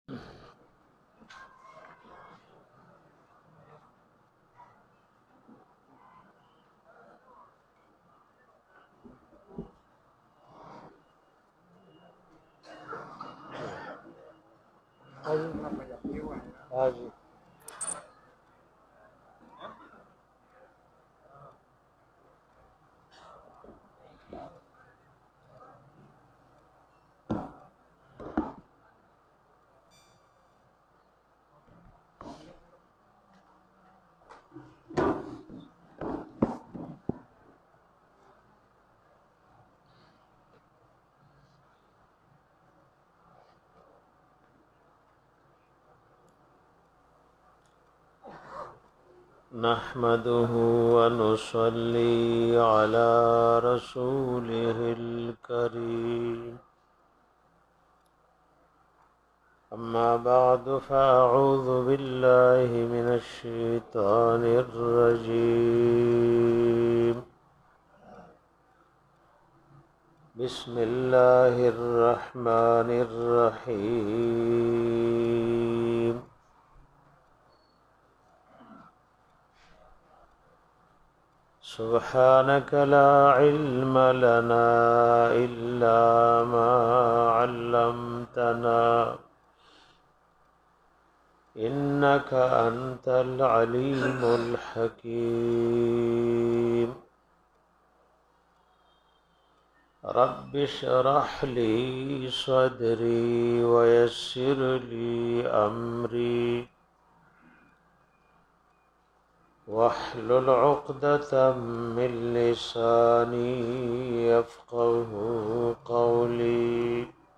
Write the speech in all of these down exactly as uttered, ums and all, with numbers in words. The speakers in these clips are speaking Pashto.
حاجی نحمده ونصلي على رسوله الكريم أما بعد فأعوذ بالله من الشيطان الرجيم بسم الله الرحمن الرحيم سبحانك لا علم لنا إلا ما علمتنا إنك أنت العليم الحكيم رب اشرح لي صدري ويسر لي أمري واحلل عقدة من لساني يفقه قولي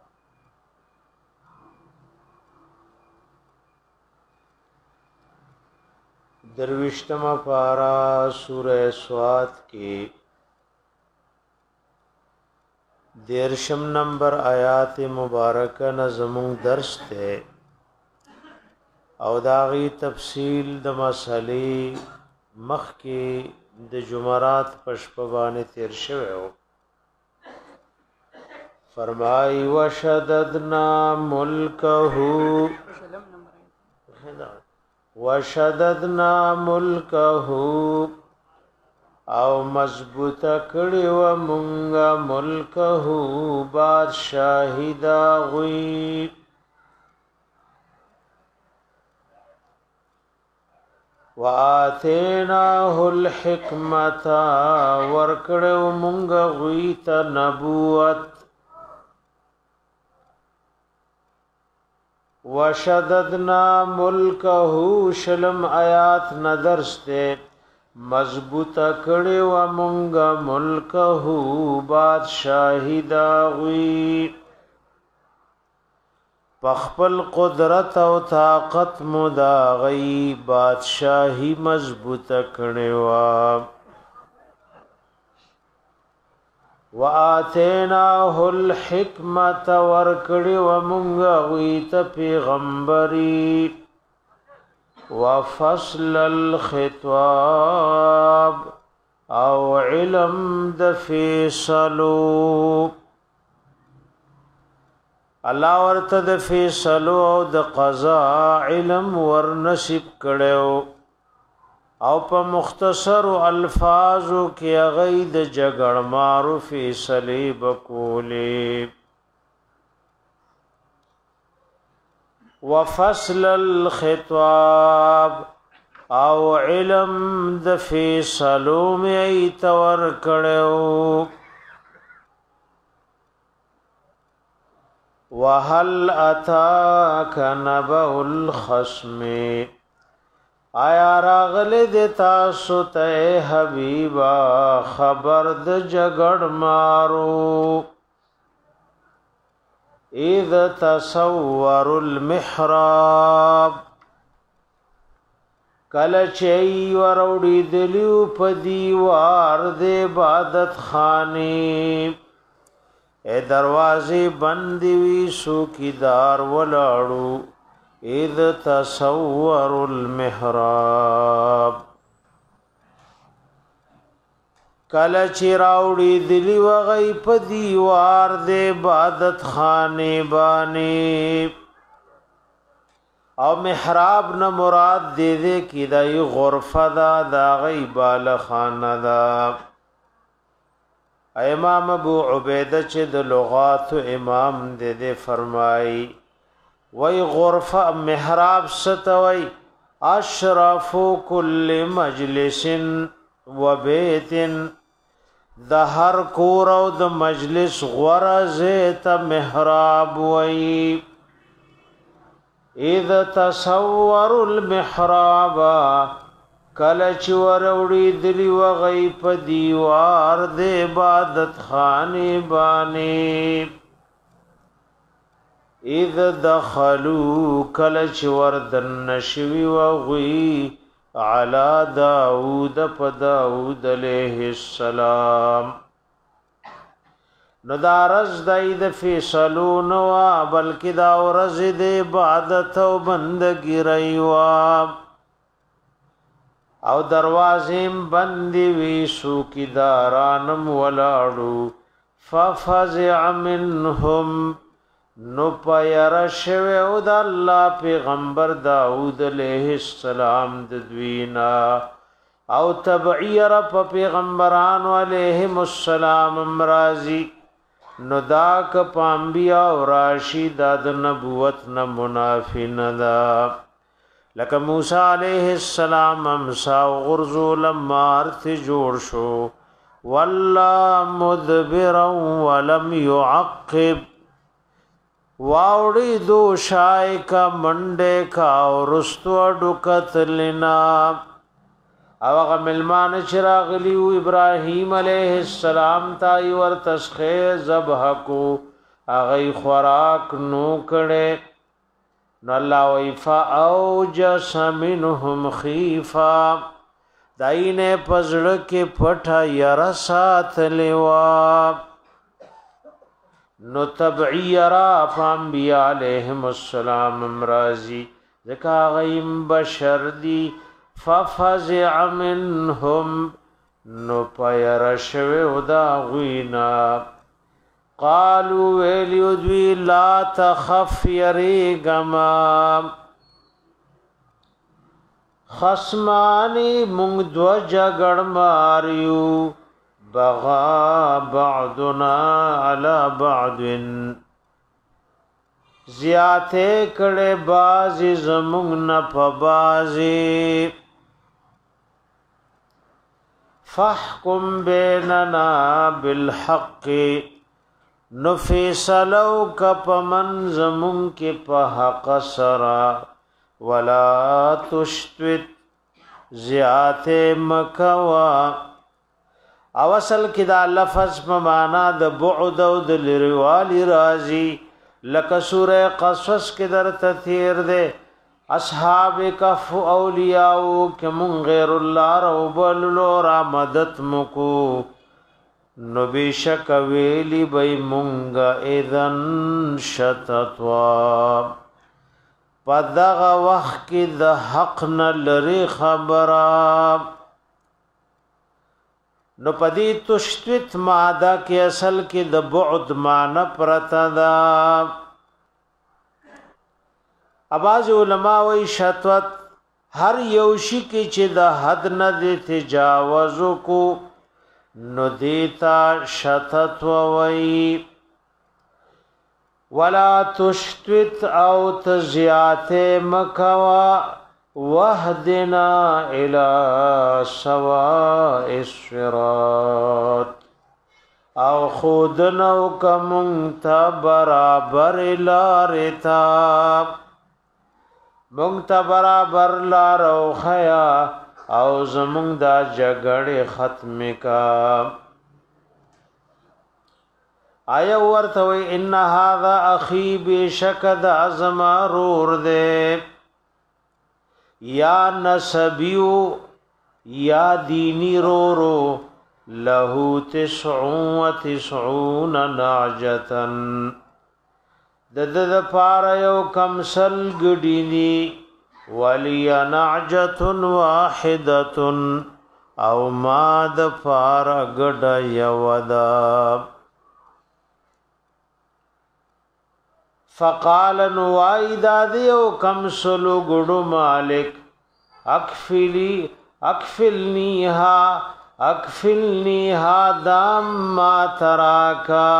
درویشتم پارا سورہ سواد کی دیرشم نمبر آیات مبارکہ نظمون درس تے او داغی تفصیل د مسئلے مخ کی د جمعرات پشپبان تیر شوه او فرمائی وشددنا ملکه وشددنا ملکه او مضبوط کړي و مونږه ملکه بادشاہی دا غوی وآتیناه الحکمت ورکړو مونږ غوی ته نبوت وشددنا ملکه شلم آیات ندرسته مضبوط کړي و مونږ ملکه بادشاہی دا غوی پخپل قدرت او طاقت مدا غی بادشاہی مضبوط کړي وا واتیناه الحکمت ورکړي و مونږ غوی ته پیغمبري وفصل الخطاب او علم د فیصلو الله ورته د فیصلو او د قضا علم ورنصیب کړو او په مختصر الفاظو کې هغه د جګړ مارو فیصله بکولې وفصل الخطاب او علم د فیصلو مې تور کړو وهل اتاک نبأ الخصم آیا راغله د تاسو ته حبیبا خبر د جګړ مارو اذ تصور المحراب کله چې وروړي دلیو په دیوار د عبادت خانه اے دروازے بندی وی سوکیدار ولاړو اذ تصور المحراب کله چې راوړي دلی وغی په دیوار د عبادت خانه باندې او محراب نه مراد دې دې کې دای غرفه دا دا غي بال خانه دا امام ابو عبیده چې د لغات امام دې دې فرمای وای غرفه محراب ستوي اشرف كل مجلس وبيت د هر کور او د مجلس غرزه ته محراب وای اذا تصور المحراب کله چې وروړي دلی و غي په دیوار د عبادت خانه باندې اذا دخلوا کله چې وردن نشوي و غي على داود په داود عليه السلام نو دا رز دای د فیصلو نو بلکې دا ورځ د عبادت او بندګی رایوا او دروازې بندي وی سو کی دارانم ولاړو ففزع منهم نو پیر شوه او د الله پیغمبر داود علیہ السلام د دوینا او تبعیر په پیغمبران علیهم السلام امرازی نو دا ک پامبیا او راشد د نبوت نه منافی نه دا لکه موسی علیہ السلام امسا غرزو لمارت جوړ شو والله مدبرا ولم يعقب واوڑی دو شای کا منڈے کا ورستو ډکت لنا او هغه ملمان چراغلیو ابراهیم علیہ السلام تای ور تسخه ذبح کو هغه خوراک نو کړي نو الله ویفا اوجس منهم خیفا داینه پزړه کې پټه یرا سات لیوا نو تبعیرا فانبیاء علیہم السلام امرازی ذکا غیم بشر دی ففزع منهم نو پیرشوی ادا غینا قالو ویلیو دوی لا تخف یریگما خصمانی مونگ دو جگڑ ماریو بغا بعضنا على بعض زیاته کړه بازي زمونږ نه په بازي فاحكم بيننا بالحق نفیسلو کپ من زمونږ کې په حق سرا ولا تشتت زیاته مکوا او اصل کې دا لفظ په معنا د بعد او د لروالی راضی لکه سوره قصص کې درته تیر ده اصحاب کف اولیاء کم غیر الله رب الور مدد مکو نو بشک ویلی بی مونږ اذن شتتوا پدغه وخت کې د حق نه لري خبره نو پدی تشتت ماده کې اصل کې د بعد معنی پرتا دا اباظ علماء وی شتوت هر یوشی کې چې د حد نه د تجاوز کو نو دیتا شتت وی ولا تشتت او تزیات مکوا وحدنا الى سواء الصراط او خودنو کمونتا برابر لارتا مونتا برابر لارو خیا او زمونږ دا جګړه ختم کا آیا ورته وی ان هذا اخي بشکد ازمارور دے یا نسبیو یا دینی رو رو لہو تسعون و تسعون نعجتن دد د پارا یو کمسل گڈینی ولی نعجتن واحدتن او ما د پارا گڈ یودا فقال نوائدا دیو کم سلو گڑو مالک اکفلی اکفلنیها اکفلنیها دام ما تراکا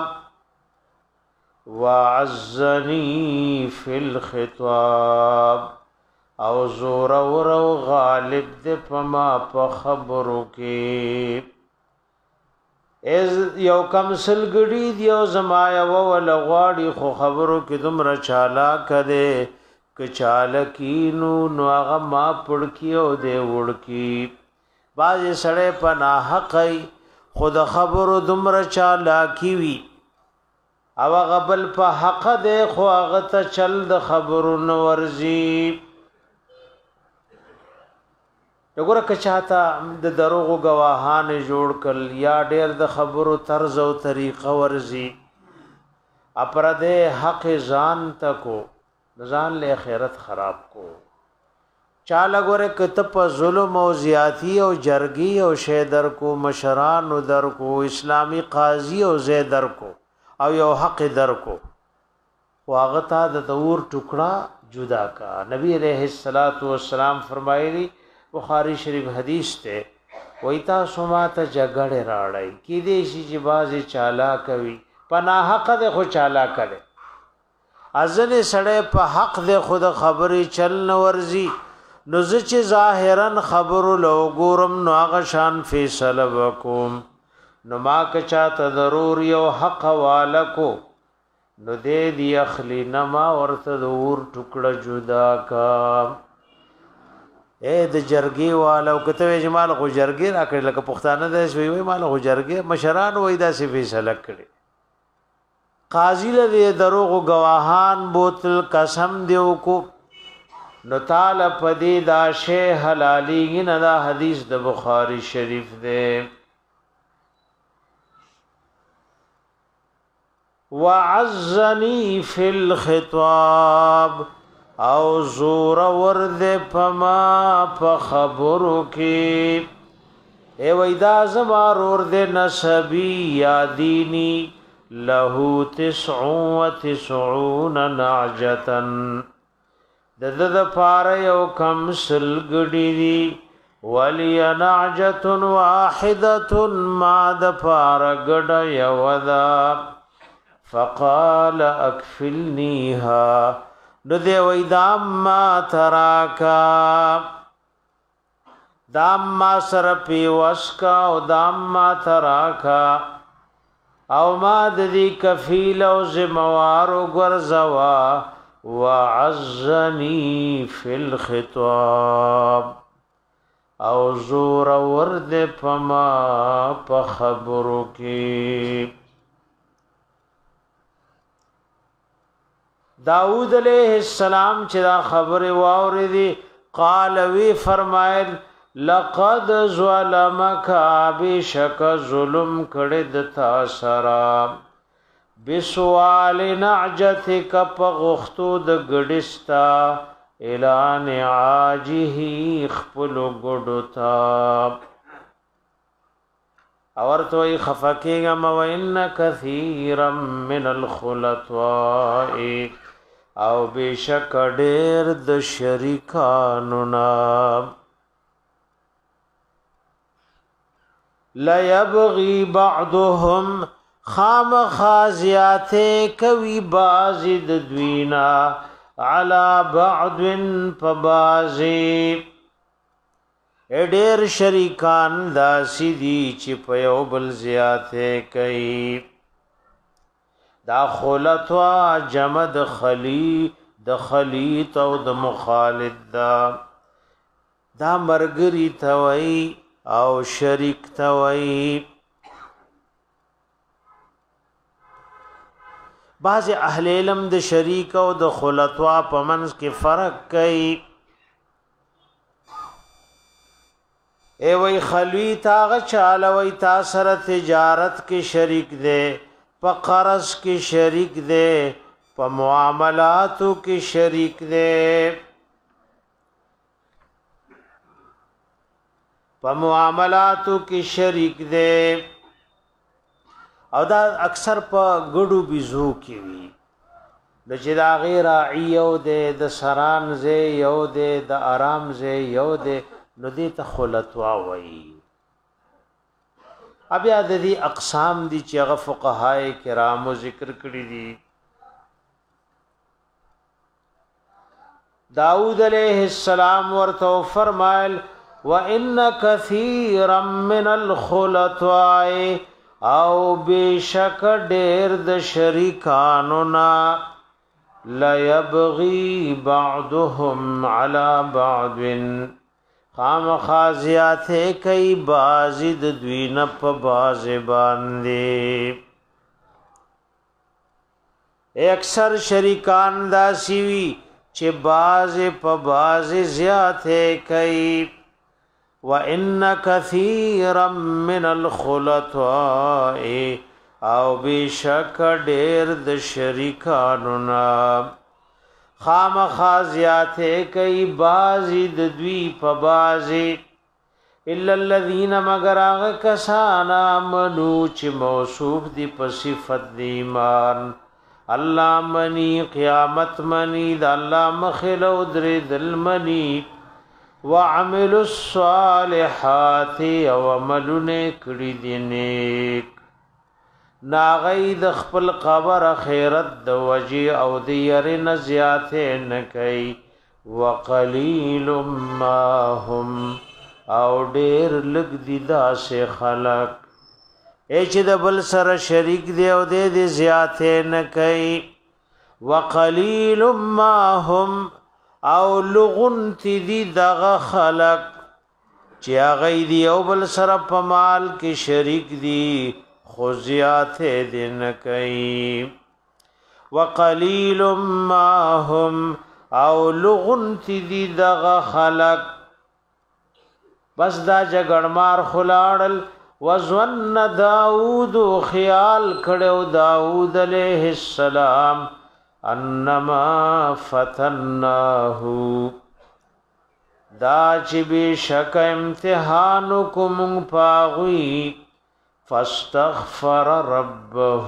وعزنی فی الخطاب او زور ورو غالب دے پما پا خبرو کی از یو کم سلگڑی دیو زمایا وولغواڑی خو خبرو کی دمر چالا کدے که چالکینو نو آغا ما پڑکیو دے وڑکی بازی سڑے پناہ حقی خود خبرو دمر چالاکی وی او غبل په حق دے خو آغا تا چل د خبرو نورزی وګوره که چاته د دروغو گواهان جوړ کړ یا ډېر د خبرو طرز او طریقه ورزي اپرده حق ځان تکو ځان له خیرت خراب کو چاله ګوره کته په ظلم او زیاتی او جرګي او شیدر کو مشران او در کو اسلامی قاضي او زیدر کو او یو حق در کو واغتا د دور ټوکړه جدا کا نبی علیہ الصلوۃ والسلام فرمایلی بخاری شریف حدیث ته وایتا سمات جګړه راړی کی دې شي چې بازي چالا کوي پناه حق ده خو چالا کړي ازن سړی په حق ده خود خبري چل نورزي نو چې ظاهرا خبر لو ګورم نو هغه شان فیصله وکوم نو ما که چاته ضرور یو حق والکو نو دې دی اخلی نما ورته دور ټوکړه جدا کا اے د جرګي والو کته جمال خو جرګي را کړل لکه پښتانه د شوی وای مال خو جرګي مشران وای دا سی فیصله کړي قاضی له دروغ گواهان بوتل قسم دیو کو نو تعالی پدی دا شی حلالی نه دا حدیث د بخاری شریف دی وعزنی فی الخطاب او زور ورد پما په خبرو کې ای وېدا زمار ورد نسبی یا دینی له تسع و تسعون نعجتن د د پار یو کم سلګړی دی ولی نعجت واحده ما د پار ګډ یو دا فقال اکفلنیها نو دی وی دام ما تراکا دام ما سر پیوسکا او دام ما تراکا او ما دی کفیل او زموارو گرزوا وعزنی فی الخطاب او زور ورد پما پا خبرو کی داود علیہ السلام چې دا خبره واوریدي قال وی فرمایل لقد ظلمك بشک ظلم کړه د تاسرا بسوال نعجتک پغختو د ګډستا اعلان عاجه خپل ګډتا اور تو خفکیگا موین کثیرا من الخلطاء او بشک ډیر د شریکانو نام لا يبغي بعضهم خام خازیات کوي بازد دوینا على بعض فبازي ډیر شریکان داسې دي چې په یو بل زیاته کوي دا خلطوا جمع د خلی د خلیط او د مخالط دا دا مرګری توي او شریک توي بعض اهل علم د شریک او د خلطوا په منځ کې فرق کوي اے وی خلوی تاغ چالوی تا سر تجارت کی شریک دے پا قرض کی شریک دے پا معاملاتو کی شریک دے پا معاملاتو کی شریک دے او دا اکثر پا گڑو بیزو کی وی د چې دا غیر یو د د سران زه یو د د آرام زه یو د نو دې ته خلتوا وایي. بیا د دې اقسام دي چې هغه فقهای کرامو ذکر کړی دي. داود علیہ السلام ورته فرمایل وان کثیرا من الخلطاء او بشک ډیر د شریکانو نا لا یبغي بعضهم على بعض خام خازیات کئی بازی د دوی نه په باز باندې. اکثر شریکان داسی وی چې باز په باز زیات کئی. وان کثیرا من الخلطاء او بشک ډیر د شریکانو نا خام خازیات کئی بازی د دوی په بازی الا الذین مگر هغه کسان آمنو چې موصوف دي په صفت د ایمان. الله منی قیامت منی د الله مخلو درې دل منی وعملوا الصالحات او عملونه کړي دي نیک ناغی د خپل قبر خیرت د وجی او د یری نه زیاته نه کوي. وقلیل ما هم او ډیر لګ دي داسې خلق ای چې د بل سره شریک دی او د دې زیاته نه کوي. وقلیل ما هم او لغن دي دغه خلق چې هغه دی او بل سره په مال کې شریک دي خوزیات دن کئی. وقلیل ما هم او لغنت دی دغ خلق بس دا جگڑمار خلاڑل. وزن داود خیال کڑو داود علیہ السلام انما فتناہو دا چی بی شک امتحانکم پاغوی فاستغفر ربه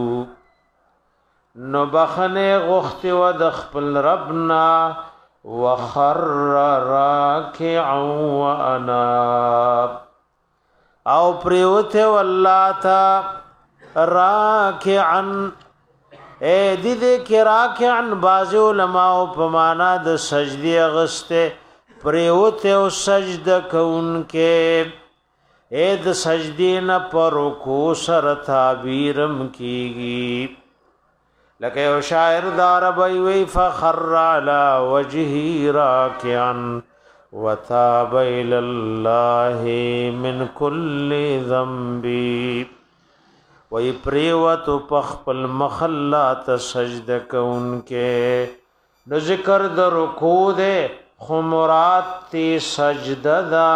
نو بخنه غخت و د خپل ربنا وخر راکعا واناب او پریوته والله تا راکعا اے دې دې کې راکعا باز علماء په معنا د سجدي غسته پریوته او سجده کوونکې اے د سجدین پر رکوع سره تعبیرم کیږي. لکه یو شاعر دار بی وی فخر علی وجهی راکعا وتاب الی الله من کل ذنب وی پریوت پخپل مخلات سجده کونکه نو ذکر د رکوع ده خمرات تی سجده دا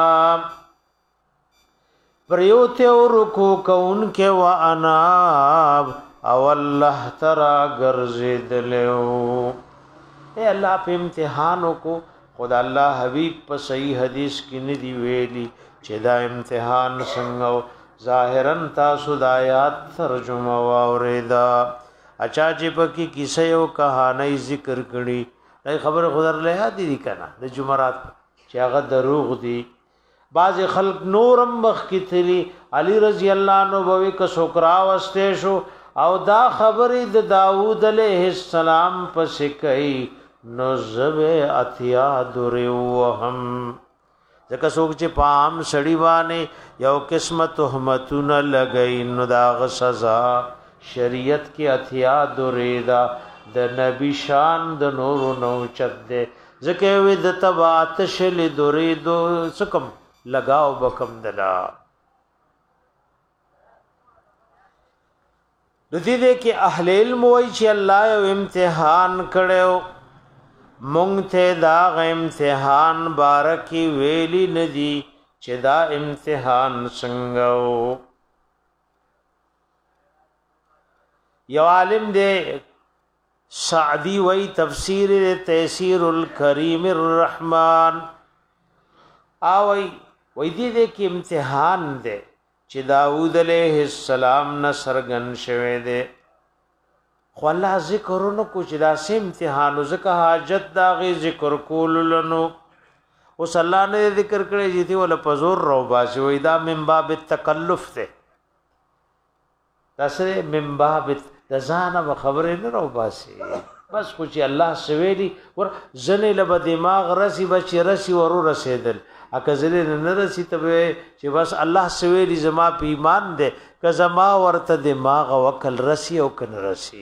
پریوت او رکوع کون کے و اناب او اللہ ترا گرزدلو. اے اللہ پہ امتحانوں کو خدا اللہ حبیب پہ صحیح حدیث کی ندی ویلی چه دا امتحان سنگو ظاہرن تاسو دا آیات ترجمه واوریدا اچھا چه پا کی کسی او کہانی ذکر کری ای خبر خدا لیا دی دی کنا دا جمعرات چه آغا دروغ دی. بعض خلق نورم مخ کی تلی علی رضی اللہ عنہ بوی کا سکرا وستے شو او دا خبری د داود علیہ السلام پس کئی نزب اتیا دریوهم ځکه څوک چې پام سړی باندې یو قسمه تهمتونه لګی نو دا سزا شریعت کې اتیا دریدا د نبی شان د نور نو چد دے ځکه وې د تبات شل دریدو سکم لگاو بکم دلا. د دې دې کې اهل علم وایي چې الله یو امتحان کړو مونږ ته دا غ امتحان بارکی ویلی ندی چې دا امتحان څنګه وو. یو عالم دې سعدی وی تفسیر تیسیر الکریم الرحمن آوی وی دی دے کی امتحان دے چې داود علیہ السلام نه سرګن شوه دے خو الله ذکرونو کو چې دا سه امتحانو زکه حاجت داغي ذکر کول لنو اوس الله نه ذکر کړی چې دی ول پزور رو باسي وې دا من باب التکلف ته تاسو من باب د ځانه خبرې نه رو باسي بس خو چې الله سويلي ور زنه له دماغ رسی بچ رسی ورو رسیدل اګه زله نه رسی ته چې بس الله سويلي زما په ایمان ده که زما ورته دماغ وکل رسی او کن رسی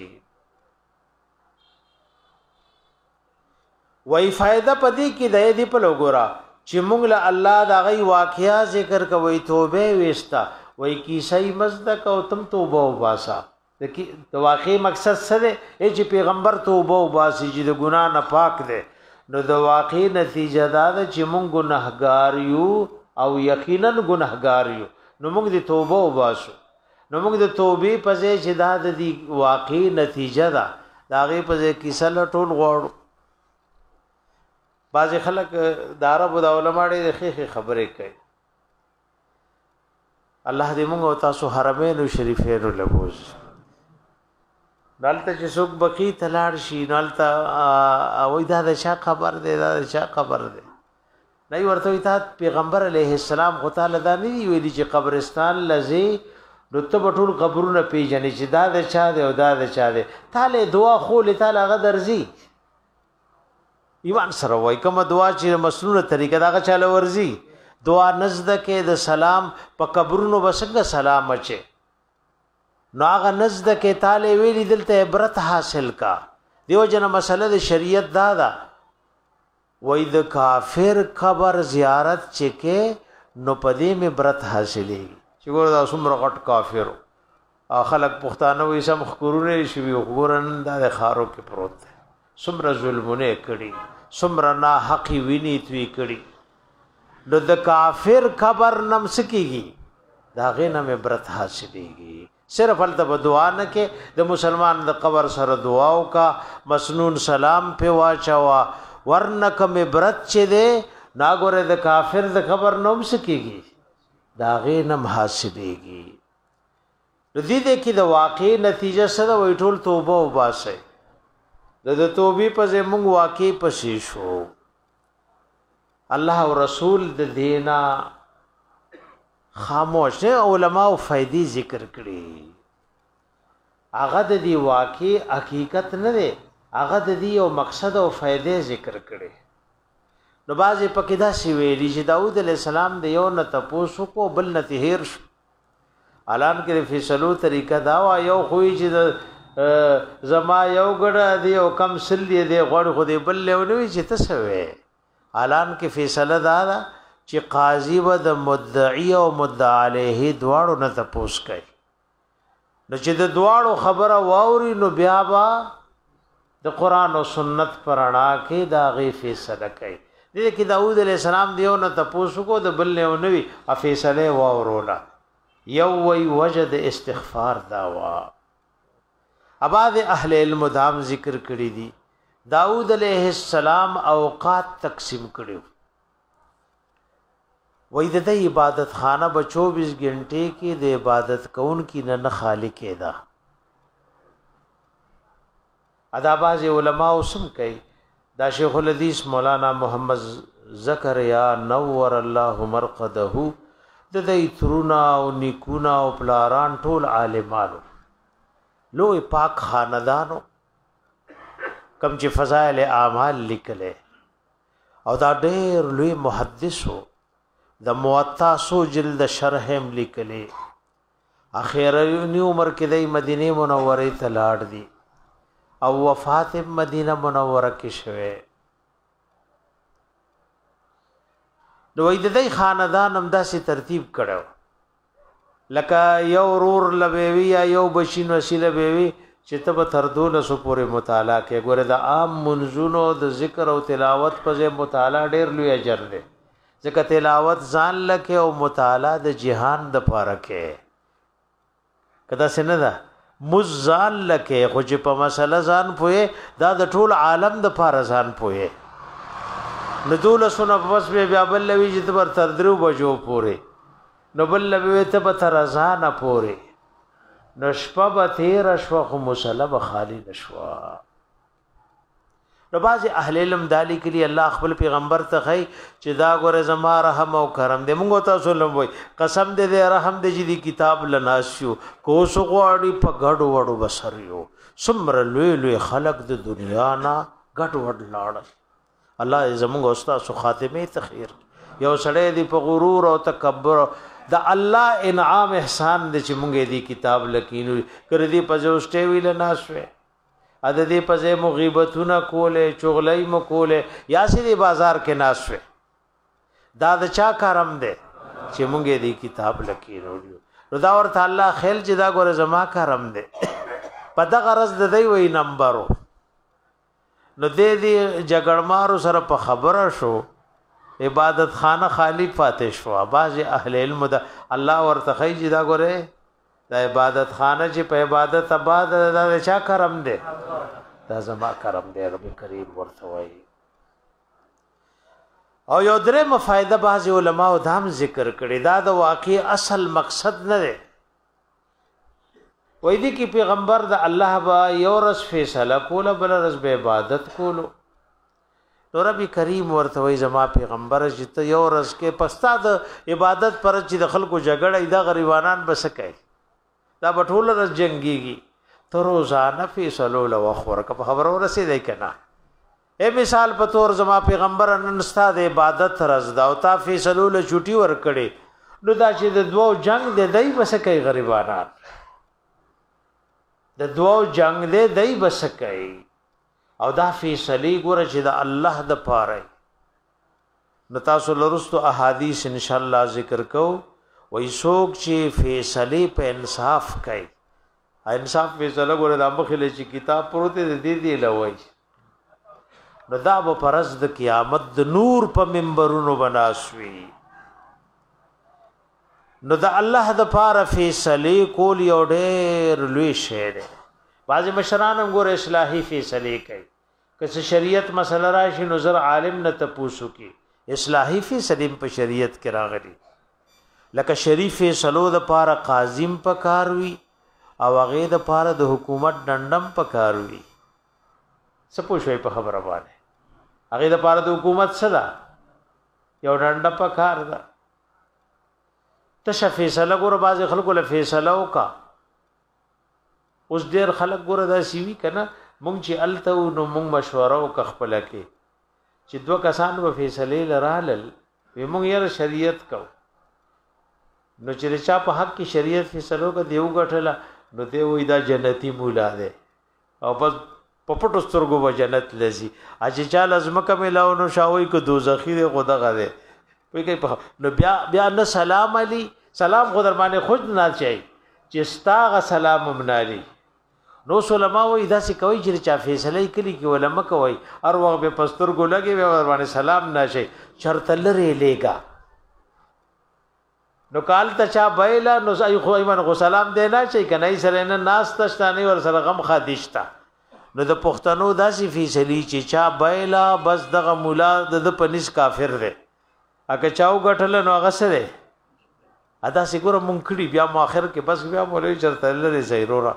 وای فائدہ پدې کې د دې په لګورا چې موږ له الله دا غي واقعیا ذکر کوي توبه وستا وای کی صحیح مزدک او تم توبه وباسا د کی د واقعي مقصد څه دی چې پیغمبر توبه وباسي چې د ګنا نه پاک دی نو د واقعي نتیجه دا ده چې موږ ګناهګار یو او یقینا ګناهګار یو نو موږ د توبه وباسو نو موږ د توبې په ځای چې دا د واقعي نتیجه ده دا غي په ځای کې سل ټول غوړ بعض خلک د عرب او د علماء ډېر خبرې کوي الله دې موږ او تاسو حرمین شریفین لبوز دالته چې څوک بقي تلاړ شي دالته او دا د شا خبر دی دا د شا خبر دی نه ورته وي ته پیغمبر علیه السلام خو تعالی دا نه ویلي چې قبرستان لزی رتب ټول قبرونه پیژنې چې دا د چا دی او دا د چا دی تعالی دعا خو له تعالی غ درځي ایمان سره وای کوم دعا چې مسنونه طریقه دا چاله ورزي دعا نزد کې د سلام په قبرونو بسنګ سلام اچي نو هغه نزد کې تعالی ویلي دلته عبرت حاصل کا دیو جن مسله د شریعت دا دا وای د کافر قبر زیارت چکه نو پدې می عبرت حاصلې چې ګور دا څومره غټ کافر او خلق پښتانه وې سم خورونه شي وګورن دا خارو کې پروت دی څومره ظلمونه کړي څومره نا حقي ویني توي کړي نو د کافر قبر نم سکیږي دا غینه مې برت حاصلېږي صرف الته دعا نه کې د مسلمان د قبر سره دعا او کا مسنون سلام په واچوا ورنک مې برت چي دي ناګوره د کافر د قبر نوم سکیږي دا غینه حاصلېږي د دې د کې د واقع نتیجه سره وې ټول توبه وباسه د د توبې په زموږ واقع پسې شو الله او رسول د دینا خاموش علماء فائدې ذکر کړي هغه د دې واقع حقیقت نه دی هغه د دې یو مقصد او فائدې ذکر کړي نو بازي پکې دا سی ویلي چې داوود علی السلام د یو نه تاسو کو بل نه تهیر شو اعلان کړي فیصلو طریقه دا وا یو خوې چې زما یو ګړه دی او کم سل دی دی غوړ خو دی بل لونوي چې تسوي اعلان کې فیصله دا ده چې قاضي و د مدعی او مدعا علیه دواړو نه تپوس کوي نو چې د دواړو خبره واوري نو بیا با د قران او سنت پرانا کې دا غي فیصله کوي دې کې داوود علیه السلام دیو نه تپوس کو د بل لونوي ا فیصله واورولا یو وی وجد استغفار داوا اباد اهل علم دام ذکر کړی دي داود علیہ السلام اوقات تقسیم کړو وې د عبادت خانه په چوبیس غنټه کې د عبادت کون کی نه خالق کېدا ادا باز علماء وسم کوي دا شیخ الحدیث مولانا محمد زکریا نور الله مرقده د دې ترونا او نیکونا او پلاران ټول عالمانو لوی پاک خاندانو کم چې فضائل اعمال لیکله او دا ډېر لوی محدثو د موطا سو جلد شرحم لیکله اخیرا نی عمر کې د مدینه منوره ته لاړ دي او وفات مدینه منوره کې شوه نو د دې خاندان هم داسې ترتیب کړو لکه یو رور لبوي یا یو بشین وسیله بوي چې ته به تر دولسو پورې مطالعه کې ګوره د عام منځونو د ذکر او تلاوت په ځای مطالعه ډېر لوی اجر دی ځکه تلاوت ځان لکه او مطالعه د جهان د پاره کې کدا څنګه ده مزال لکه خو چې په مسله ځان پوهه دا د ټول عالم د پاره ځان پوهه ندولسو نه بس بیا بل لوي چې تر تر درو بجو پورې نو بل لوي ته به تر ځان پورې نشپه به تیر شو خو مصلی به خالی نشوا. نو باز اهل علم دالی کلی الله خپل پیغمبر ته خی چې دا ګوره زما رحم او کرم دې موږ تاسو لوي قسم دې دې رحم دې چې کتاب لناسیو کو سو غواړي په غړو وړو بسریو سمر لوی لوی خلق د دنیا نا غټ وډ لاړ. الله زموږ استاد سو خاتمه تخیر یو سړی دی په غرور او تکبر د الله انعام احسان دې چې موږ دې کتاب لکینو کړ دې په جوسټه ویل ناسوي ا د دې په ځای مغیبتونه کوله چغلای مکوله یا سې بازار کې ناسوي دا د چا کارم دی چې مونږه دې کتاب لکی وروړو دا ورته الله خیل چې دا ګوره زما کارم دی په دغه غرض د دی وی نمبرو نو دې دې جګړمارو سره په خبره شو عبادت خانه خالی فاتح شو. باز اهل علم دا الله ورته خی چې دا ګوره دا عبادت خانه چې په عبادت آباد دا چا کرم دی دا زما کرم دی رب کریم ورته وایي. او یو درې مفایده بعض علما او دام ذکر کړي دا د واقع اصل مقصد نه دی. وای دي کې پیغمبر د الله با یو رس فیصله کوله بل رس به عبادت کولو نو رب کریم ورته وایي زما پیغمبر چې ته یو رس کې پستا د عبادت پر چې د خلکو جګړه دا غریبانان بسکای دا بټول رس جنگيږي ته روزانه فیصلو لو خور که خبر ورسېدای کنه. اے مثال په تور زما پیغمبر نن ستاد عبادت رز دا او تا فیصلو له چټي ور کړي نو دا چې د دوو جنگ د دای بسکای غریبانان د دوو جنگ د دای بسکای او دا فیصله ګوره چې د الله د پاره نو تاسو لرستو احادیث ان شاء الله ذکر کو وای څوک چې فیصله په انصاف کوي انصاف فیصله ګوره د مخله چې کتاب پروت دی دی دی لوي نو دا به پرز د قیامت د نور په منبرونو بناسوي نو د الله د پاره فیصله کول یو ډېر لوی شی دی. بعض مشران هم ګوره اصلاحي فیصله کوي که شریعت مسله راشي نو زر عالم نه تپوسو کی اصلاحي فیصله په شریعت کې راغلي لکه شریف فیصلو د پاره قاضیم پکاروي او هغه د پاره د حکومت ډنډم پکاروي سپو شوي په خبره باندې هغه د پاره د حکومت صدا یو ډنډ پکار ده ته فیصله ګوره باز خلکو له فیصله وکا اوس ډیر خلک ګوره دا سیوی کنه مونږ چې الته نو مونږ مشوره وک خپل کې چې دوه کسان په فیصله لرالل وي مونږ یې شریعت کو نو چې چا په حق کې شریعت فیصلو کا دیو غټلا نو دی وې دا جنتی مولا ده او بس په پټو سترګو به جنت لذي اجي چا لازم کملاو نو شاوي کو دوزخی ده خدا غده په کې نو بیا بیا نه سلام علی سلام خو در باندې خود نه چي چې ستاغه سلام منالي نو علماء وې دا سې کوي چې چا فیصله کړي کې علماء کوي هر وخت به پستر ګو لګي به باندې سلام نشي شرط لري لېګا نو کال ته چا بایلا نو ای خو ایمان غو سلام دینا چي کنه سره نه ناس تشتانه ور سره غم خادشتا نو د پښتنو داسې فیصله چې چا بایلا بس دغه مولا د پنځ کافر دی اګه چاو غټل نو هغه سره ادا سګور مونږ کړي بیا ماخر کې بس بیا مولوی چرته لري زیرورا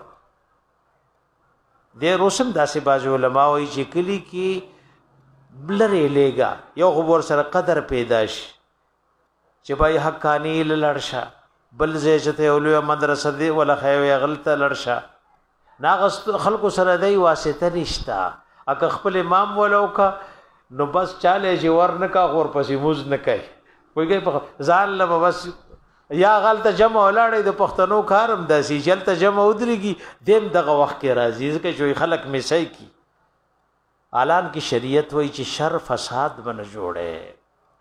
د روسم داسې باج علماء وی چې کلی کې بلره لېګا یو خبر سره قدر پیدا شي چې بای حقانی لړشا بل زیجته اولو مدرسه دی ولا خیو غلطه لړشا ناغست خلکو سره دی واسطه نشتا اګه خپل امام ولو کا نو بس چاله چې ورن کا غور پسې موز نه کوي وایي په ځان له بس یا غلطه جمع ولاړې د پښتنو کارم داسي چلته جمع ودرېږي دیم دغه وخت کې راځي ځکه چې خلک میسای کی اعلان کی شریعت وایي چې شر فساد بن جوړه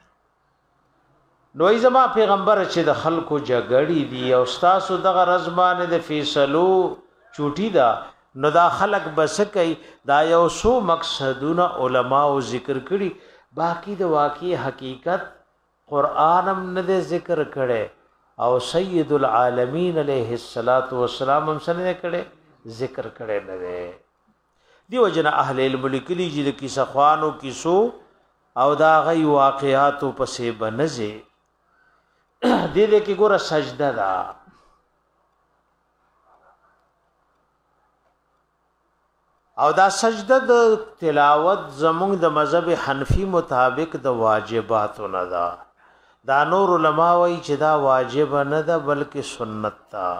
نو ای زما پیغمبر چې د خلکو جګړې دي او تاسو دغه رزمانه د فیصلو چوټی دا نو دا خلق بس کوي دا یو سو مقصدونه علما او ذکر کړي باقی د واقع حقیقت قرانم نه ذکر کړي او سید العالمین علیہ الصلات والسلام هم سره کړي ذکر کړي نه دی دیو جن اهل علم لیکلي چې د کیسه خوانو کیسو او دا غي واقعاتو پسې بنځي دې دې کې ګوره سجده دا نو دا خلق بسکای دا یو سو مقصدونه علما او ذکر کړي باقی د واقع حقیقت قرانم نه ذکر کړي او سید العالمین علیہ الصلات والسلام هم سره کړي ذکر کړي نه دی دیو جن اهل علم لیکلي چې د کیسه خوانو کیسو او دا غي واقعاتو پسې بنځي دې دې کې ګوره سجده دا او دا سجده د تلاوت زمونږ د مذهب حنفي مطابق د واجباتو نه ده. دا نور علما وایي چې دا واجب نه ده بلکې سنت ده.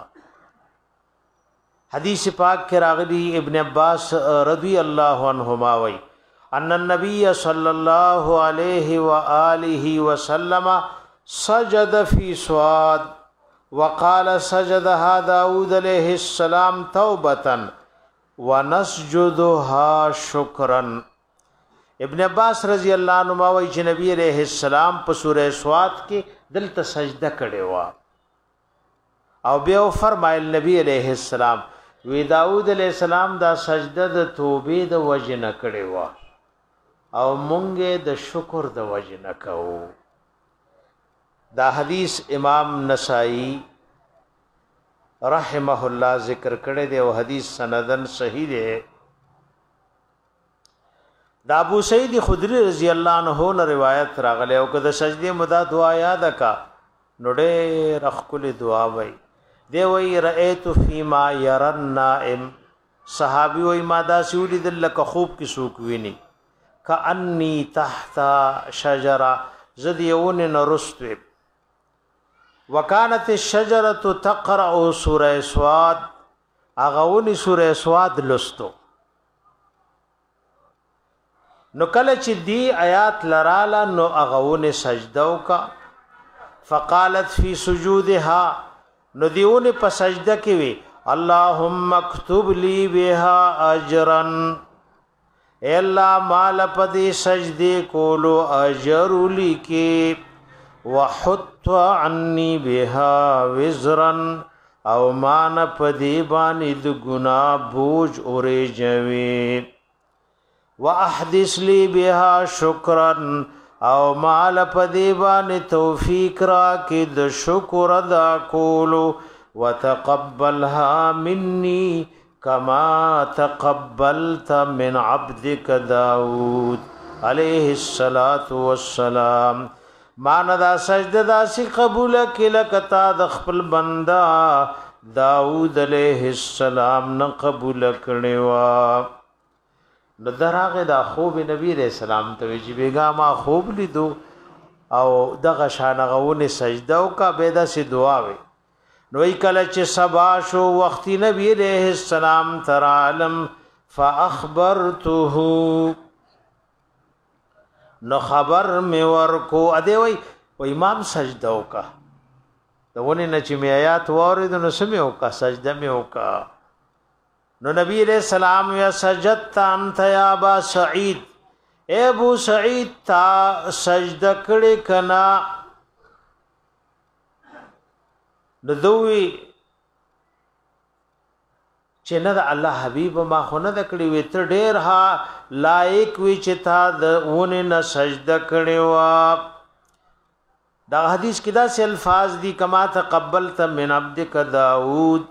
حدیث پاک کې راغلی ابن عباس رضی الله عنهما وایي ان النبي صلى الله عليه واله وسلم سجد في صاد وقال سجدها داود عليه السلام توبه ونسجدها شکرا. ابن عباس رضی الله عنهما وایي چې نبی عليه السلام په سوره سواد کې دلته سجده کړې و او بیا فرمایل نبی عليه السلام وی داود علیہ السلام دا سجده د توبې د وجه نه کړې و او مونږه د شکر د وجه نه کوو. دا حدیث امام نسائی رحمه الله ذکر کړی دی او حدیث سندن صحیح دی. دا ابو سعید خدری رضی الله عنه نه روایت راغلی او کده سجدی مدا دعا یاد کا نوډه رخل دعا وای دی وای رایت فیما یرى النائم صحابی وای ما دا سیولی دل لک خوب کی سوک ویني کانی تحت شجره زدیون نرستو وکانت الشجره تقرأ سوره سواد اغاونی سوره سواد لستو نو کله چې دی آیات لراله نو اغاونی سجده وکا فقالت فی سجودها نو دیونه په سجده کې وی اللهم اكتب لي بها اجرا الا مال پدی سجدی کولو اجر لکی وحط عني بها وزرا او مان پدی باندې د ګنا بوج اورې جوي واحدث لي بها شکرا او مال پدی باندې توفیق را کې د شکر ادا کولو وتقبلها مني كما تقبلت من عبدك داود عليه الصلاة والسلام. مانا دا سجده دا سی قبول کلکتا د خپل بندا داود علیہ السلام نه قبول کړي وا. نو دراغه دا خوب نبی علیہ السلام ته چې بیګا ما خوب لیدو او دغه شانغونه سجده او کا بيدا سي دعا وي. نو کله چې سبا شو وخت نبی علیہ السلام تر عالم فاخبرته نو خبر می ورکو اده وای و امام سجده وکا دونه نه چې می آیات وورید نو سمې وکا سجده می وکا. نو نبی علیہ السلام یا سجدت انت یا ابا سعید اے ابو سعید تا سجده کړي کنا نو دوی چې نه د الله حبیب ما خو نه د کړي وي ته ډېر ها لایق وي چې تا د ونه نه سجده کړي وا. دا حدیث کې دا سه الفاظ دي کما تقبلت من عبدك داود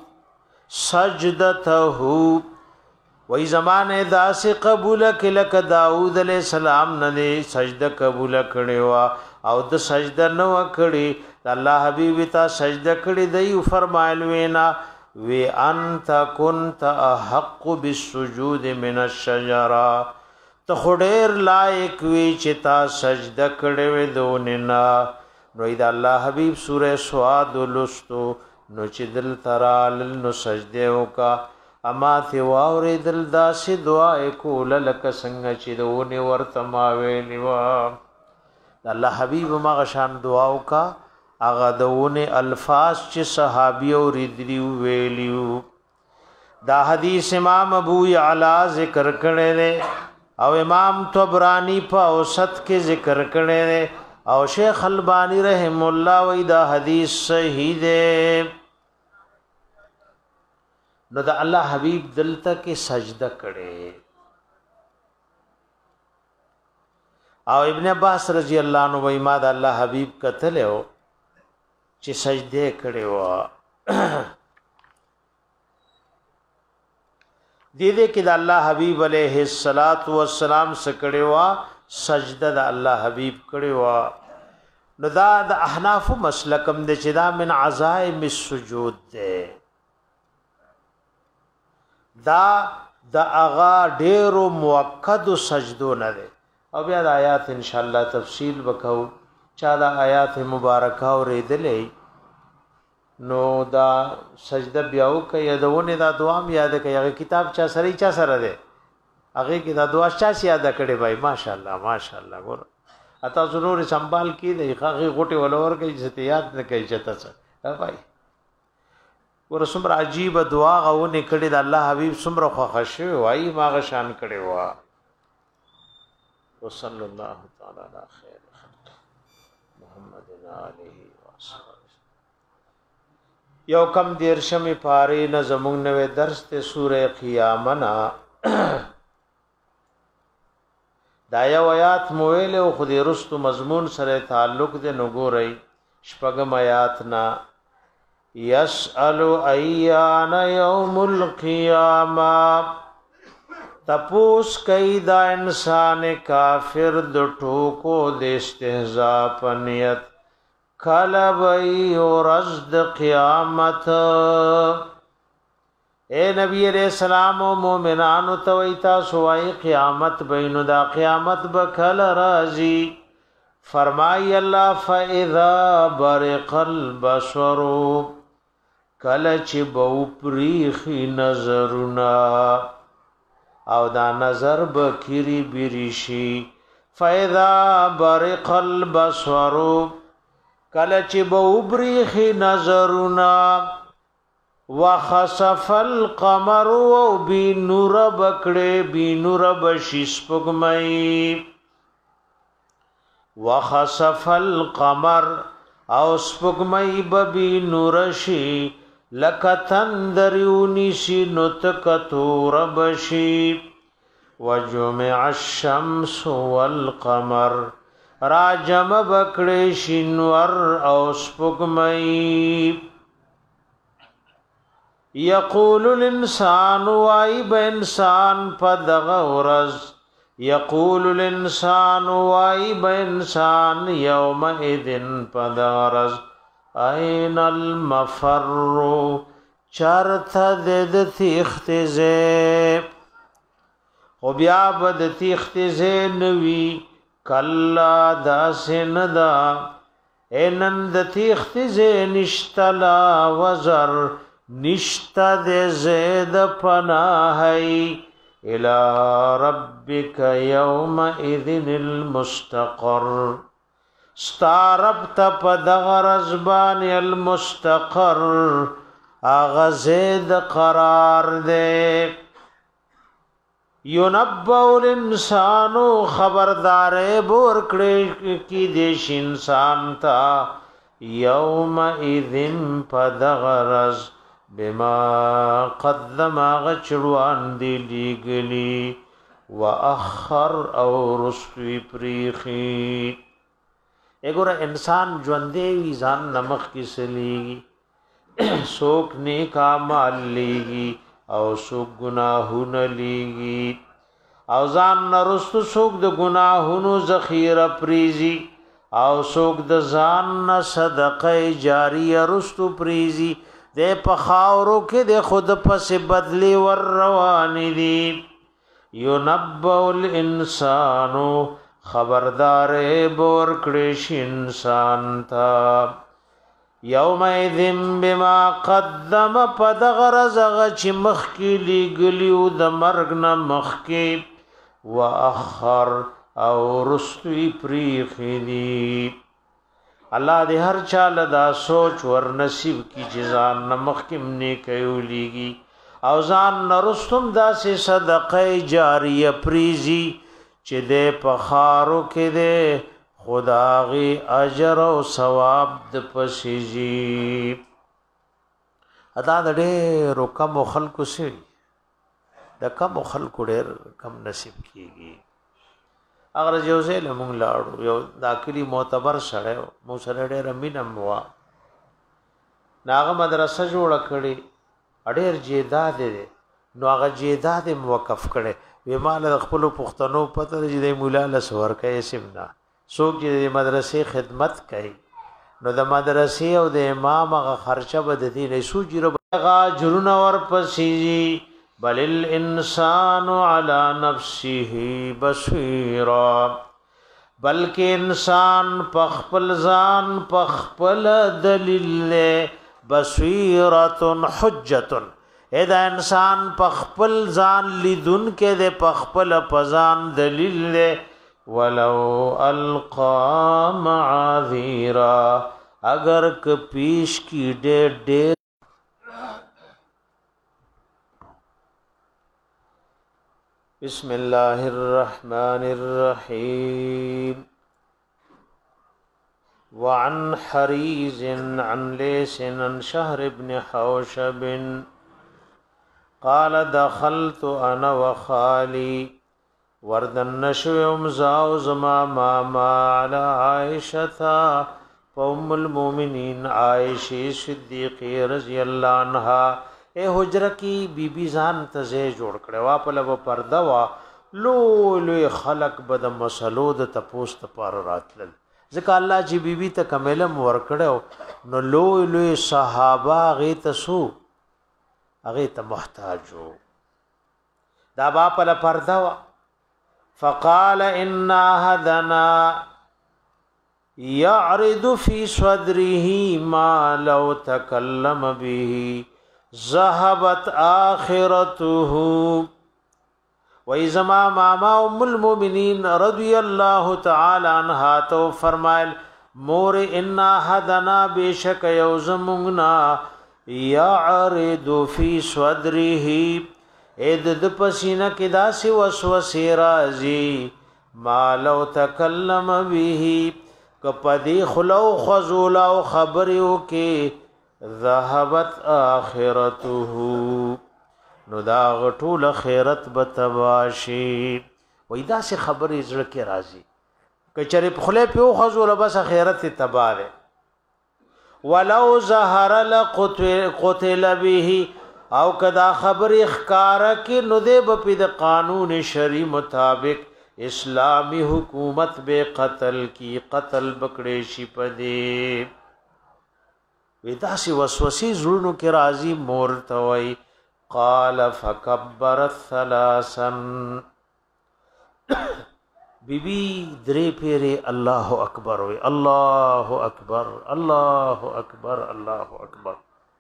سجدته وای زمانه داسې قبول کلک داود علیہ السلام نه سجده قبول کړي وا او د سجده نو کړي الله حبیب تا سجده کړي دی فرمایل وینا وی انت كنت احق بالسجود من الشجره ته خډیر لایق وی چې تا سجده کړي و دوننا. نو دا الله حبیب سوره سواد لستو نو چې دل ترال نو سجده وکا اما تی واورې دل داسې دعا کول لکه څنګه چې دونه ورته ما ویلی وا. الله حبیب ما غشان دعا وکا اغه دونه الفاظ چې صحابي او ردلی ویلیو. دا حدیث امام ابو یعلا ذکر کړي او امام طبرانی په اوسط کې ذکر کړي او شیخ البانی رحم الله وی دا حدیث صحیح دی. نو دا الله حبیب دلته کې سجده کړي او ابن عباس رضی الله عنه وی ما دا الله حبیب کتل او چې سجده کړي و. دې دې کې د الله حبیب علیه الصلاۃ والسلام سکړي و سجده د الله حبیب کړي و. نو دا د احناف مسلکم د چې دا من عزائم السجود ده دا د اغا ډیرو موکد سجدو نه ده او بیا د آیات ان شاء الله تفصیل وکاو چا د آیات مبارکه اوریدلې نو دا سجده بیاو کوي دونه دا دعا م یاد کوي هغه کتاب چا سره چا سره ده هغه کې دا دعا چا یاد کړي بھائی ماشاءالله ماشاءالله ګور اته ضرور سنبال کی دی هغه غټي ولور کوي چې یاد نه کوي چته څه بھائی ورسوم عجیب دعا غوونه کړي د الله حبیب سمره خو خشه وای ما غشان کړي وا وصلی الله تعالی علی خیر خلق محمد علیه وصحبه یو کم دیرشم پاره نه زمونږ نوې درس ته سوره قیامه نا دا یو آیات مویل او خو دې رستو مضمون سره تعلق دې نګورئ شپږم آیات نا یسأل ایان یوم القیامه تپوس کئی دا انسان کافر د ټوکو د استهزاء پنیت کلبئی ورځ د قیامت اے نبی علیہ السلام و مومنانو تویتا سوائی قیامت بینو دا قیامت بکل رازی فرمائی اللہ فَإِذَا بَرِقَ الْبَصَرُ کلچ بوپریخی نظرنا او دا نظر بکری بریشی فَإِذَا بَرِقَ الْبَصَرُ کلچ بوپریخی نظرنا وخسف القمر و بی نور بکڑے بی نور بشی سپگمئی وخسف القمر او سپگمئی ببی نورشی لکتندریونی سی نتکتور بشی وجمع الشمس والقمر راجم بکڑے شنور او سپگمئی یقول الانسان وائی با انسان پدغ ورز یقول الانسان وائی با انسان یوم ایدن پدغ رز این المفر چرت دد تیخت زیب و بیا بد تیخت زینوی کلا دا سندا اینند تیخت زینشتلا وزر نشتا دے زید پناہی الى ربک یوم اذن المستقر ستارب تپ دغرزبان المستقر آغا زید قرار دے یونبو الانسانو خبردار بورکڑے کی دیش انسان تا یوم اذن پدغرز بما قدم غچړوان دی لګلی واخر او رسوی پریخي اګوره انسان ژوندې وی ځان نمخ کی سلیږي سوک نیک اعمال لیږي او سوک گناهونه لیږي او ځان نرستو سوک د گناهونو ذخیره پریزي او سوک د ځان صدقه جاریه رستو پریزي دے پخاورو کې دے خود پس بدلی ور روان دی یونبو الانسانو خبردار بور کړش انسان تا یوم ایذم بما قدم پدغرزغ چې مخ کې لګلیو د مرګ نه مخ کې واخر او رستوی پریخلی الله دې هر چاله دا سوچ ور نصیب کی جزان نمخ کم نه کيولېږي او ځان نرستم داسې صدقه جاریه پریزي چې دې په خارو کې دې خداغي اجر او ثواب د پسیږي ادا دې رکم خلق سي د کم خلق ډېر کم نصیب کیږي اگر جوزه لمون لاړو یو داخلي معتبر سره مو سره ډېر مینم وا ناغه مدرسه جوړ کړي اډېر جیداد دي نو هغه جیداد موقف کړي ومال خپل پښتنو پته دې مولا له سور کوي سیمنا څوک چې مدرسې خدمت کوي نو د مدرسې او د امام هغه خرچه بد دي نه سوجره غا جرونه ور پسې بل الانسان على نفسه بصيرا بلکې انسان پخپل ځان پخپل دلیل بصیرت حجت اذا انسان پخپل ځان لیدون کې د پخپل پزان دلیل ولو القا معاذیرا اگر ک پیش کی ډېر ډېر بسم الله الرحمن الرحيم وعن حريز عن ليس عن شهر بن حوشب قال دخلت انا وخالي وردن نشوم زاو زما ماما على عائشة ام المؤمنين عائشة صدیقہ رضی اللہ عنہا اے حجره کی بی بی ځان ته ځای جوړ کړي وا په لو پرده وا لو لو خلق بد مسلو د تپوس ته پر راتل ځکه الله چې بی بی ته کملم ور کړو نو لو لو صحابه غي تسو هغه ته محتاج وو دا با په پرده وا فقال ان هدنا يعرض في صدره ما لو تكلم به ذهبت آخرته وإذا ماما ام المؤمنين رضي الله تعالى عنها تو فرمائل مور انا حدنا بشک یوزمنا يعرض في صدره اذ د پسینه کې داسې وسوسه راځي ما لو تکلم به کپدی خلو خذولا او خبرو کې ذهبت آخرته نو دا غټول خیرت بتواشی وای دا سه خبرې زړه کې راځي کچره په خله په خزول بس خیرت تباره ولو ظهر لقتل به او کدا خبر اخکار کې نو دې په د قانون شری مطابق اسلامی حکومت به قتل کی قتل بکړې شي پدې ودا سی وسوسه زړونو کې راضی مور توي قال فكبر ثلاثا بیبي درې پیره الله اکبر وي الله اکبر الله اکبر الله اکبر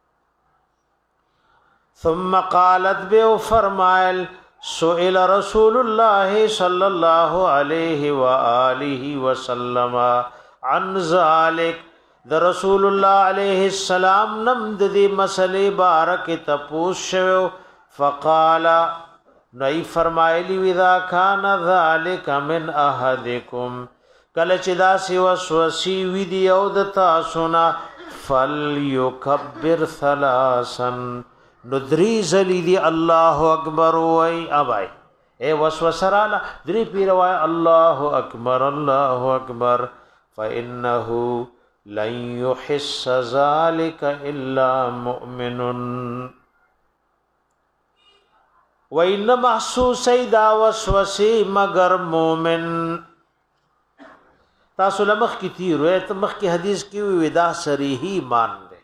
ثم قالت به فرمایل سئل رسول الله صلى الله عليه واله وسلم عن ذلك د رسول الله علیه السلام نم د دې مسلې بارک تپوس شو فقال نئی فرمایلی اذا کان ذلک من احدکم کله چې دا سی وسوسی وی دی او د تاسو نه فلیکبر ثلاثا ندری زلی دی الله اکبر وای ابای اے وسوسه را درې پیر وای الله اکبر الله اکبر فانه لن يحس ذلك الا مؤمن وان محسوس دا وسوسه مگر مؤمن تاسو لمخ کی تیر وې ته مخ کی حدیث کی ودا صریحی مان ده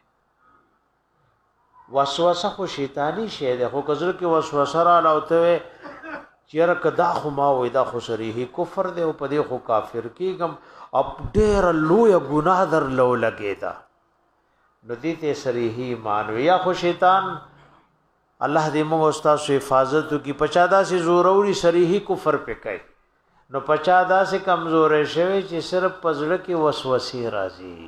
وسوسه خو شیطانی شی ده خو کزر کی وسوسه را لاوته چیرې کدا خو ما وې دا خو صریحی کفر ده او پدې خو کافر کیګم اب ډېر لوی ګناه در لو لګیدا نو دې ته صریحی مانو یا خو شیطان الله دې موږ استاد سو حفاظت کی پچادا سي زوروري صریحی کفر پکای نو پچادا سي کمزور شوی چې صرف پزړه کې وسوسه راځي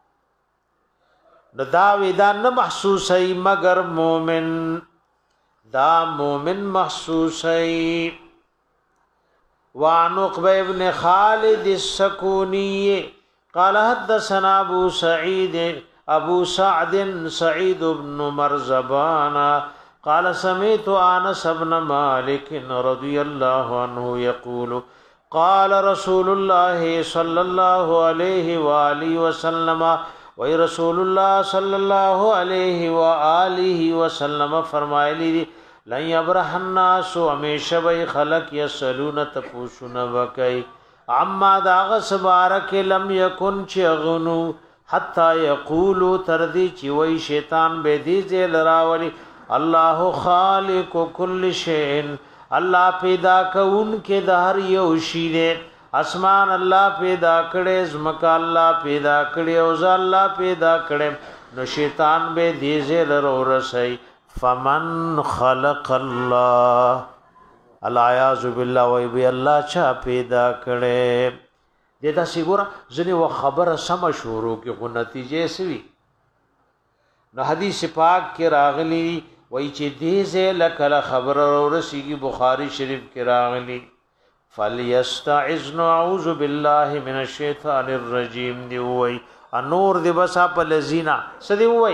نو دا ودا نه محسوس ای مگر مومن دا مومن محسوس ای وعن عقبة بن خالد السكوني قال حدثنا ابو سعيد ابو سعد سعيد بن مرزبان قال سمعت انس بن مالك رضي الله عنه يقول قال رسول الله صلى الله عليه واله وسلم وی رسول الله صلی الله علیه و آله وسلم فرمایلی لن یبرح الناس همیشه به خلق یسلون تپوسون وکي عما داغ سبارک لم یکن چغنو حتا یقولوا تردی چی وی شیطان به دی ذل راولی الله خالق كل شيء الله پیدا کون کې د هر یو شی دی اسمان الله پیدا کړي زمکا الله پیدا کړي او ځ الله پیدا کړي نو شیطان به دې زل ورسي فمن خلق الله العیاذ بالله وی بی الله چا پیدا کړي دتا سیګور ځنی و خبره سم شروع کې غو نتیجې سوي نو حدیث پاک کې راغلی وای چې دې زه لکه خبر ورسیږي بخاری شریف کې راغلی فلیستعذ نعوذ بالله من الشیطان الرجیم دی وای انور دی بس په لذینا سدی وای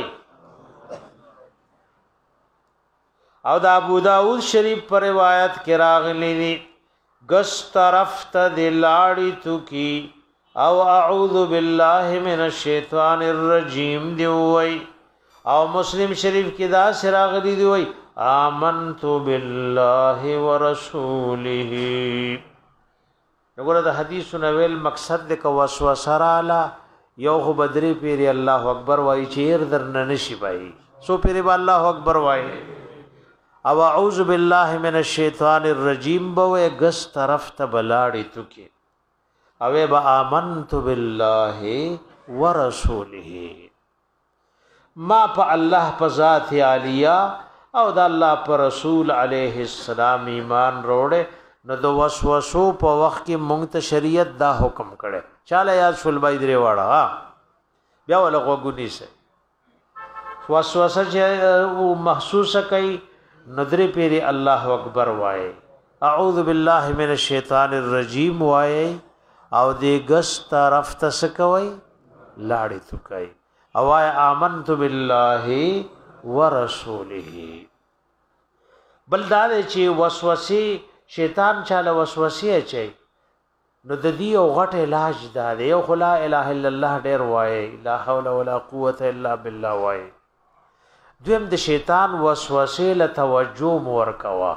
او دا ابو داود شریف پر روایت کې راغلی دی گس طرف ته دلاړی تو کی او اعوذ بالله من الشیطان الرجیم دی وای او مسلم شریف کې دا سراغلی دی وای آمنت بالله ورسوله وګوره د حدیث نوویل مقصد د کو وسوسه رااله یو خو بدری پیری الله اکبر وای چیر درنه نشي بای سو پیری الله اکبر وای او اعوذ بالله من الشیطان الرجیم بو گس طرف ته بلاړی تو کې او با آمنت بالله ورسوله ما په الله په ذات عالیه او د الله پر رسول علیه السلام ایمان روړې نو د وسوسو په وخت کې مونږ ته شریعت دا حکم کړي چاله یاد شول بای درې واړه بیا ول غوګونی سه وسوسه چې محسوسه کوي ندری پیری الله اکبر وای اعوذ بالله من الشیطان الرجیم وای او دې ګس طرف ته سکوي لاړې تو کوي او آمنت بالله ورسوله بلدار چې وسوسه شیطان چاله وسوسه اچي نو د دې او غټ علاج دا دی او لا اله الا الله ډیر وای لا حول ولا قوه الا بالله وای دویم د شیطان وسوسه له توجه مور کوا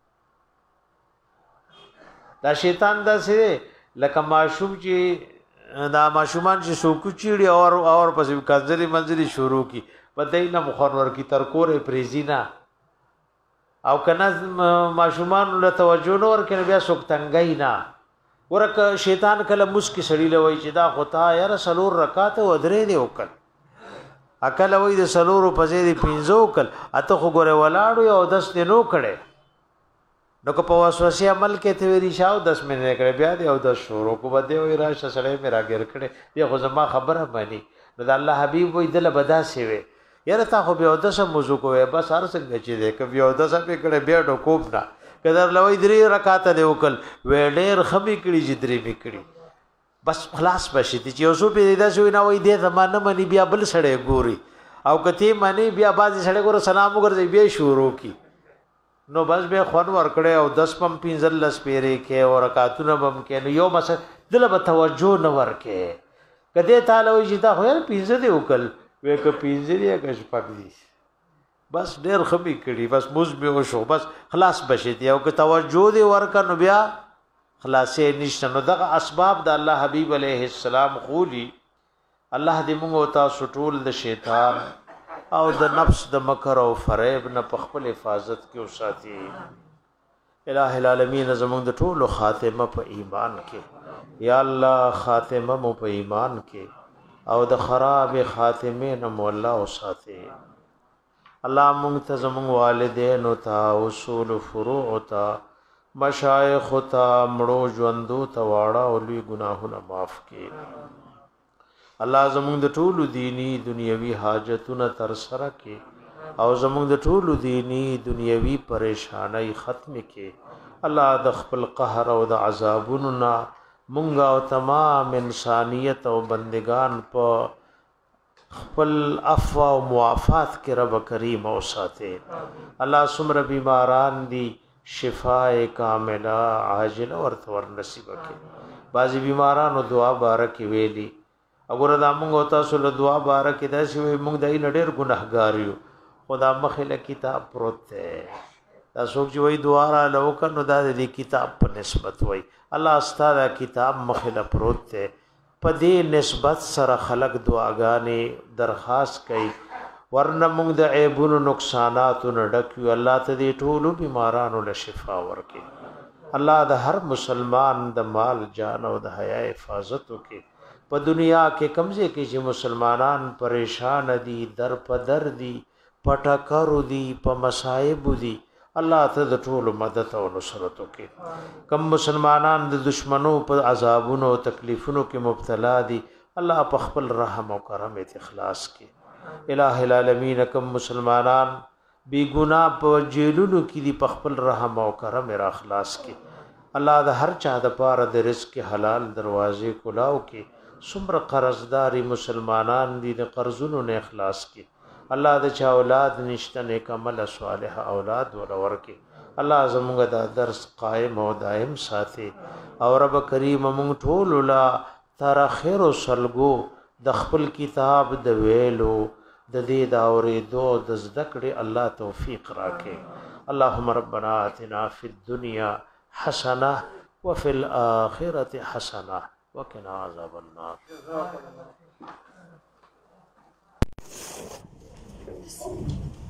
دا شیطان دا سره لکه ماشوم چې دا ماشومان چې سوکو چیړي اور اور پسې کځري منځري شروع کی پدې نه مخور کی تر کورې پریزینا او کنه ماشومان له توجه نور کنه بیا سوک تنګای نه ورکه شیطان کله مسکی سړی لوي چې دا خطا یاره سلور رکعات و درې دی وکړ اکل وای د سلورو پځې دی پینځو کل اته خو ګوره ولاړو او دس دینو کړي نو کو په وسوسه عمل کې ته ویری شاو دس منټه کړي بیا دی او د شروع کو بده وای راشه سړی میرا ګر کړي دی خو زما خبره مانی نو د الله حبیب وای دل بدا سی وي یاره تا خو بیا د سم موضوع کوي بس هر څنګه چې دی ک بیا د سم کړي بیا ډو کوب نه کدر لوي درې رکعات دی وکل وې ډېر خبي کړي چې درې میکړي بس خلاص بشي چې اوسو په دې شوی نه وای دې زمانه منی بیا بل سړی ګوري او کته منی بیا باز سړی ګور سلام وګرځي بیا شروع کی نو بس به خون ور کړي او دس پم پینځل لس پیری کې او رکعاتونه بم کې نو یو مس دل به توجه نه ور کې کده تعالی وی چې دا خو پینځه دی وکل وې ک پینځه دی که شپږ دی بس ډېر خبي کړي بس موږ به شو بس خلاص بشي دی او که توجه دی ور کنه بیا خلاصې نشته نو دغه اسباب د الله حبیب علیه السلام خولي الله دې موږ تاسو ټول د شیطان او د نفس د مکر او فریب نه په خپل حفاظت کې وساتي الٰه العالمین زموږ د ټولو خاتمه په ایمان کې یا الله خاتمه مو په ایمان کې او د خراب خاتمه نه مولا وساتي الله موږ ته زموږ والدین او تا اصول فروع او تا مشایخ تا مړو ژوندو ته واړه او لوی ګناهونه معاف کړي الله زموږ د ټولو دینی دنیوي حاجتونه تر سره کړي او زموږ د ټولو دینی دنیوي پریشانای ختم کړي الله د خپل قهر او د عذابونو نه مونږ او تمام انسانیت او بندگان په خپل عفو او معافات کې رب کریم او ساته الله سمره بیماران دي شفاء کامله عاجله ورته ور نصیب کړي بعضی بیمارانو دعا بارک ویلي وګوره دا موږ تاسو له دعا بارک دا شی موږ دای نډیر ګناهګار یو خدا مخله کتاب پروت ده دا څوک چې وای دعا را لوک نو دا د کتاب په نسبت وای الله استاد کتاب مخله پروت ده په دې نسبت سره خلق دعاګانې درخواست کوي ورنه موږ د عیبونو نقصاناتو نه ډک یو. الله ته دې ټولو بیمارانو له شفا ورکړي. الله د هر مسلمان د مال جان او د حیا حفاظت وکړي. په دنیا کې کمزې کې چې مسلمانان پریشان دي، در په در دي، پټکرو دي، په مصائب دي، الله ته د ټولو مدد او نصرت وکړي. کم مسلمانان د دشمنو په عذابونو او تکلیفونو کې مبتلا دي، الله په خپل رحم او کرم اخلاص کړي. الہ العالمین کم مسلمانان بی گناہ په جیلونو کې دی، په خپل رحم او کرم را خلاص کې. الله د هر چا د پاره د رزق حلال دروازې کلاو کې. څومره قرضداري مسلمانان دي، د قرضونو نه اخلاص کې. الله د چا اولاد نشته، نیک عمل صالح اولاد ولور کې. الله زموږ د درس قائم او دائم ساتي. او رب کریم موږ ټول لا تر خیر او سلګو د خپل کتاب د ویلو د دې د اورېدو د زده کړې الله توفیق راکړي. اللهم ربنا آتنا فی الدنیا حسنه وفي الآخرة حسنه وقنا عذاب النار.